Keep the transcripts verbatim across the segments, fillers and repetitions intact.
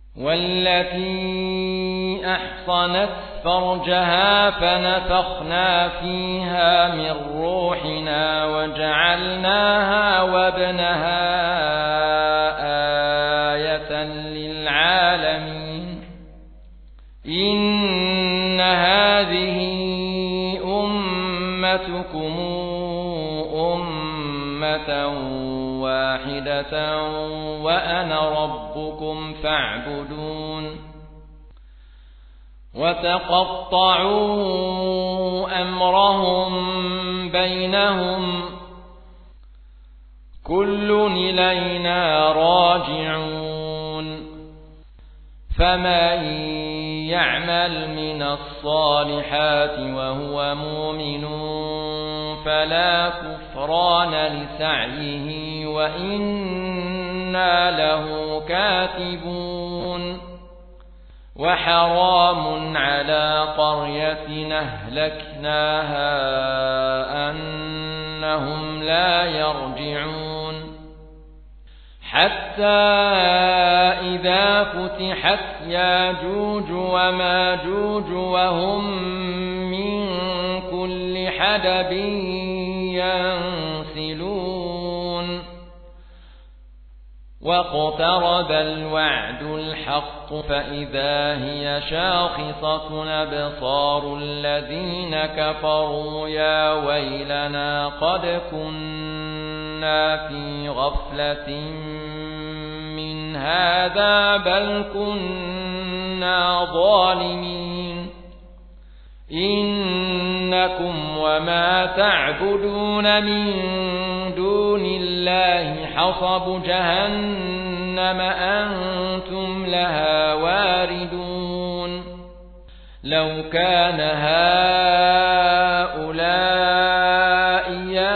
والتي أحصنت فرجها فنفخنا فيها من روحنا وجعلناها وابنها آية للعالمين إن هذه أمتكم أمة واحدة وأنا ربكم فاعبدون وتقطعوا أمرهم بينهم كل إلينا راجعون فمن يعمل من الصالحات وهو مؤمن فلا كفران لسعيه وإنا له كاتبون وحرام على قرية أهلكناها أنهم لا يرجعون حتى إذا فتحت ياجوج وماجوج وهم من كل حدب ينسلون واقترب الوعد الحق فإذا هي شاخصة أبصار الذين كفروا يا ويلنا قد كنا في غفلة من هذا بل كنا ظالمين إنكم وما تعبدون من دون الله حصب جهنم أنتم لها واردون لو كان هؤلاء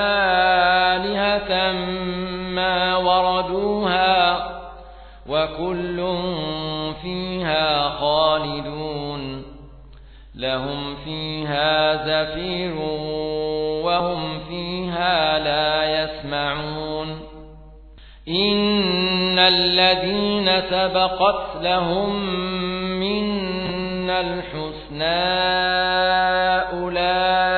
آلهة ما وردوها وكل فيها خالدون لهم فيها زفير وهم فيها لا يسمعون إن الذين سبقت لهم منا الحسنى أولئك